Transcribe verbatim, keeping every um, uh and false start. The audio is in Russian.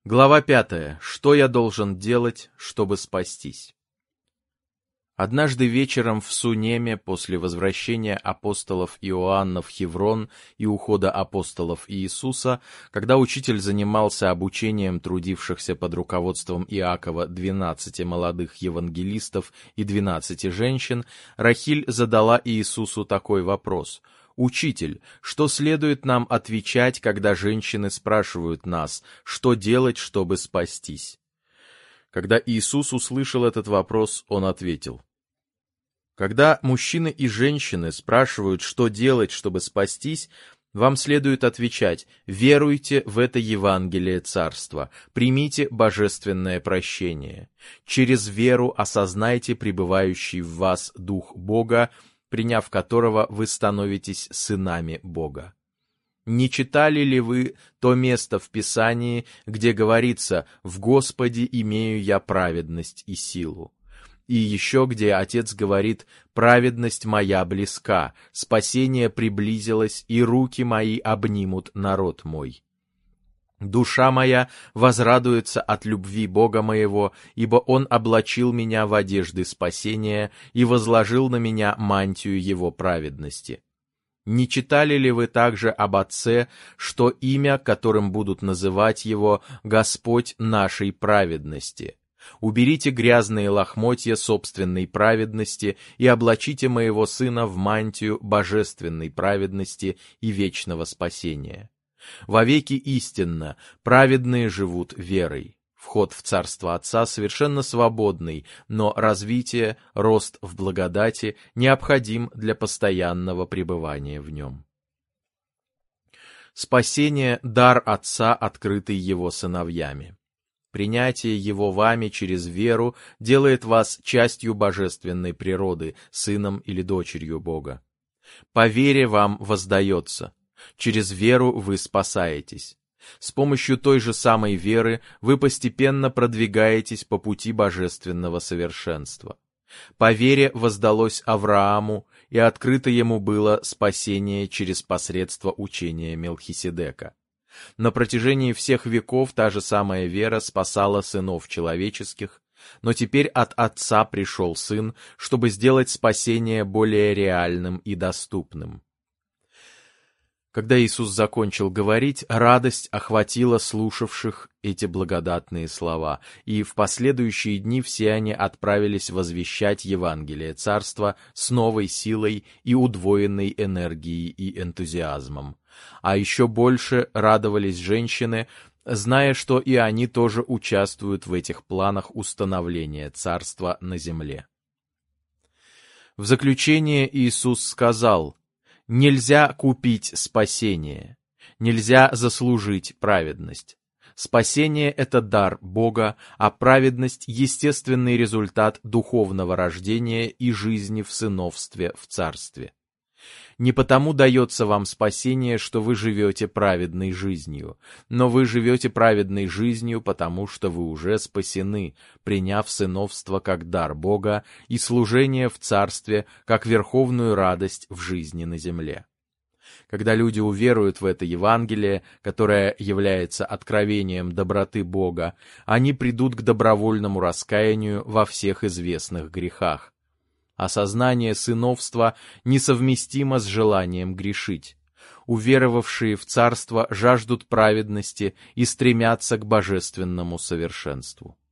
Глава пятая. Что я должен делать, чтобы спастись? Однажды вечером в Сунеме, после возвращения апостолов Иоанна в Хеврон и ухода апостолов Иисуса, когда учитель занимался обучением трудившихся под руководством Иакова двенадцати молодых евангелистов и двенадцати женщин, Рахиль задала Иисусу такой вопрос: «Учитель, что следует нам отвечать, когда женщины спрашивают нас, что делать, чтобы спастись?» Когда Иисус услышал этот вопрос, он ответил: «Когда мужчины и женщины спрашивают, что делать, чтобы спастись, вам следует отвечать: веруйте в это Евангелие Царства, примите божественное прощение. Через веру осознайте пребывающий в вас Дух Бога, приняв которого вы становитесь сынами Бога. Не читали ли вы то место в Писании, где говорится: «В Господе имею я праведность и силу»? И еще где Отец говорит: «Праведность моя близка, спасение приблизилось, и руки мои обнимут народ мой». Душа моя возрадуется от любви Бога моего, ибо Он облачил меня в одежды спасения и возложил на меня мантию Его праведности. Не читали ли вы также об Отце, что имя, которым будут называть Его, Господь нашей праведности? Уберите грязные лохмотья собственной праведности и облачите моего Сына в мантию божественной праведности и вечного спасения. Вовеки истинно, праведные живут верой. Вход в Царство Отца совершенно свободный, но развитие, рост в благодати необходим для постоянного пребывания в нем. Спасение — дар Отца, открытый Его сыновьями. Принятие Его вами через веру делает вас частью божественной природы, сыном или дочерью Бога. По вере вам воздается. Через веру вы спасаетесь. С помощью той же самой веры вы постепенно продвигаетесь по пути божественного совершенства. По вере воздалось Аврааму, и открыто ему было спасение через посредство учения Мелхиседека. На протяжении всех веков та же самая вера спасала сынов человеческих, но теперь от Отца пришел Сын, чтобы сделать спасение более реальным и доступным. Когда Иисус закончил говорить, радость охватила слушавших эти благодатные слова, и в последующие дни все они отправились возвещать Евангелие Царства с новой силой и удвоенной энергией и энтузиазмом. А еще больше радовались женщины, зная, что и они тоже участвуют в этих планах установления Царства на земле. В заключение Иисус сказал: «Нельзя купить спасение, нельзя заслужить праведность. Спасение — это дар Бога, а праведность — естественный результат духовного рождения и жизни в сыновстве в Царстве. Не потому дается вам спасение, что вы живете праведной жизнью, но вы живете праведной жизнью, потому что вы уже спасены, приняв сыновство как дар Бога и служение в Царстве как верховную радость в жизни на земле. Когда люди уверуют в это Евангелие, которое является откровением доброты Бога, они придут к добровольному раскаянию во всех известных грехах. Осознание сыновства несовместимо с желанием грешить. Уверовавшие в Царство жаждут праведности и стремятся к божественному совершенству.